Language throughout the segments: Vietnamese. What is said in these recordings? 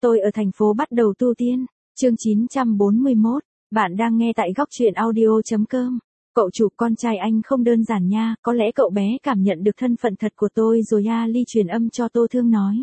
Tôi ở thành phố bắt đầu tu tiên. Chương 941. Bạn đang nghe tại góc truyện audio.com. Cậu chủ, con trai anh không đơn giản nha, có lẽ cậu bé cảm nhận được thân phận thật của tôi rồi à, Ly truyền âm cho Tô Thương nói.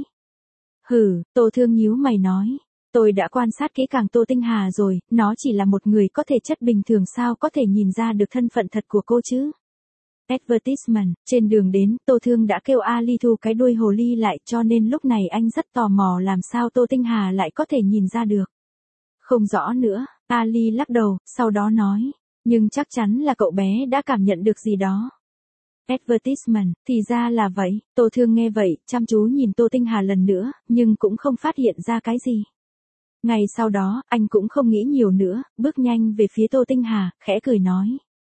Tô Thương nhíu mày nói. Tôi đã quan sát kỹ càng Tô Tinh Hà rồi, nó chỉ là một người có thể chất bình thường, sao có thể nhìn ra được thân phận thật của cô chứ? Advertisement, trên đường đến, Tô Thương đã kêu Ali thu cái đuôi hồ ly lại, cho nên lúc này anh rất tò mò làm sao Tô Tinh Hà lại có thể nhìn ra được. Không rõ nữa, Ali lắc đầu, sau đó nói, nhưng chắc chắn là cậu bé đã cảm nhận được gì đó. Advertisement, thì ra là vậy. Tô Thương nghe vậy, chăm chú nhìn Tô Tinh Hà lần nữa, nhưng cũng không phát hiện ra cái gì. Ngày sau đó, anh cũng không nghĩ nhiều nữa, bước nhanh về phía Tô Tinh Hà, khẽ cười nói.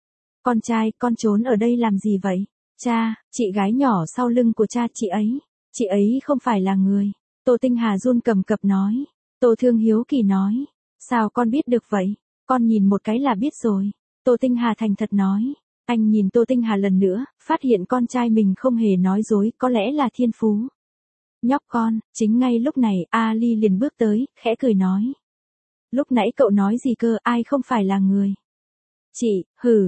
Con trai, con trốn ở đây làm gì vậy? Cha, chị gái nhỏ sau lưng của cha chị ấy không phải là người. Tô Tinh Hà run cầm cập nói. Tô Thương hiếu kỳ nói. Sao con biết được vậy? Con nhìn một cái là biết rồi. Tô Tinh Hà thành thật nói. Anh nhìn Tô Tinh Hà lần nữa, phát hiện con trai mình không hề nói dối, có lẽ là thiên phú. Nhóc con, chính ngay lúc này, Ali liền bước tới, khẽ cười nói. Lúc nãy cậu nói gì cơ, ai không phải là người? Chị,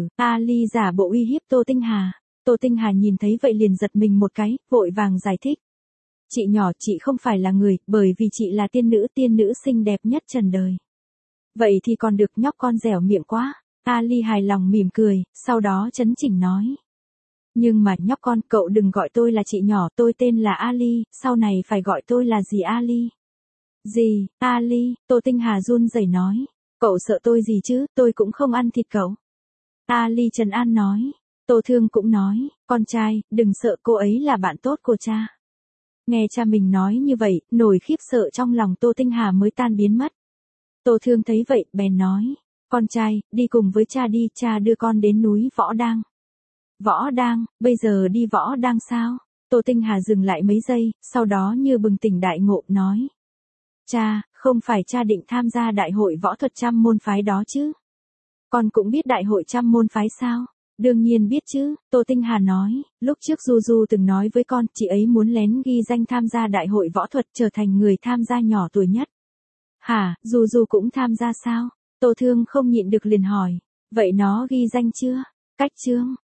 Ali giả bộ uy hiếp Tô Tinh Hà. Tô Tinh Hà nhìn thấy vậy liền giật mình một cái, vội vàng giải thích. Chị nhỏ, chị không phải là người, bởi vì chị là tiên nữ xinh đẹp nhất trần đời. Vậy thì còn được, nhóc con dẻo miệng quá. Ali hài lòng mỉm cười, sau đó chấn chỉnh nói. Nhưng mà nhóc con, cậu đừng gọi tôi là chị nhỏ, tôi tên là Ali, sau này phải gọi tôi là gì Ali? Gì, Ali? Tô Tinh Hà run rẩy nói. Cậu sợ tôi gì chứ, tôi cũng không ăn thịt cậu. Ali trấn an nói. Tô Thương cũng nói, con trai, đừng sợ, cô ấy là bạn tốt của cha. Nghe cha mình nói như vậy, nỗi khiếp sợ trong lòng Tô Tinh Hà mới tan biến mất. Tô Thương thấy vậy, bèn nói, con trai, đi cùng với cha đi, cha đưa con đến núi Võ Đang. Võ Đang, bây giờ đi Võ Đang sao? Tô Tinh Hà dừng lại mấy giây, sau đó như bừng tỉnh đại ngộ, nói. Cha, không phải cha định tham gia đại hội võ thuật trăm môn phái đó chứ? Con cũng biết đại hội trăm môn phái sao? Đương nhiên biết chứ, Tô Tinh Hà nói, lúc trước Du từng nói với con, chị ấy muốn lén ghi danh tham gia đại hội võ thuật, trở thành người tham gia nhỏ tuổi nhất. Hả, Du cũng tham gia sao? Tô Thương không nhịn được liền hỏi, vậy nó ghi danh chưa? Cách chương,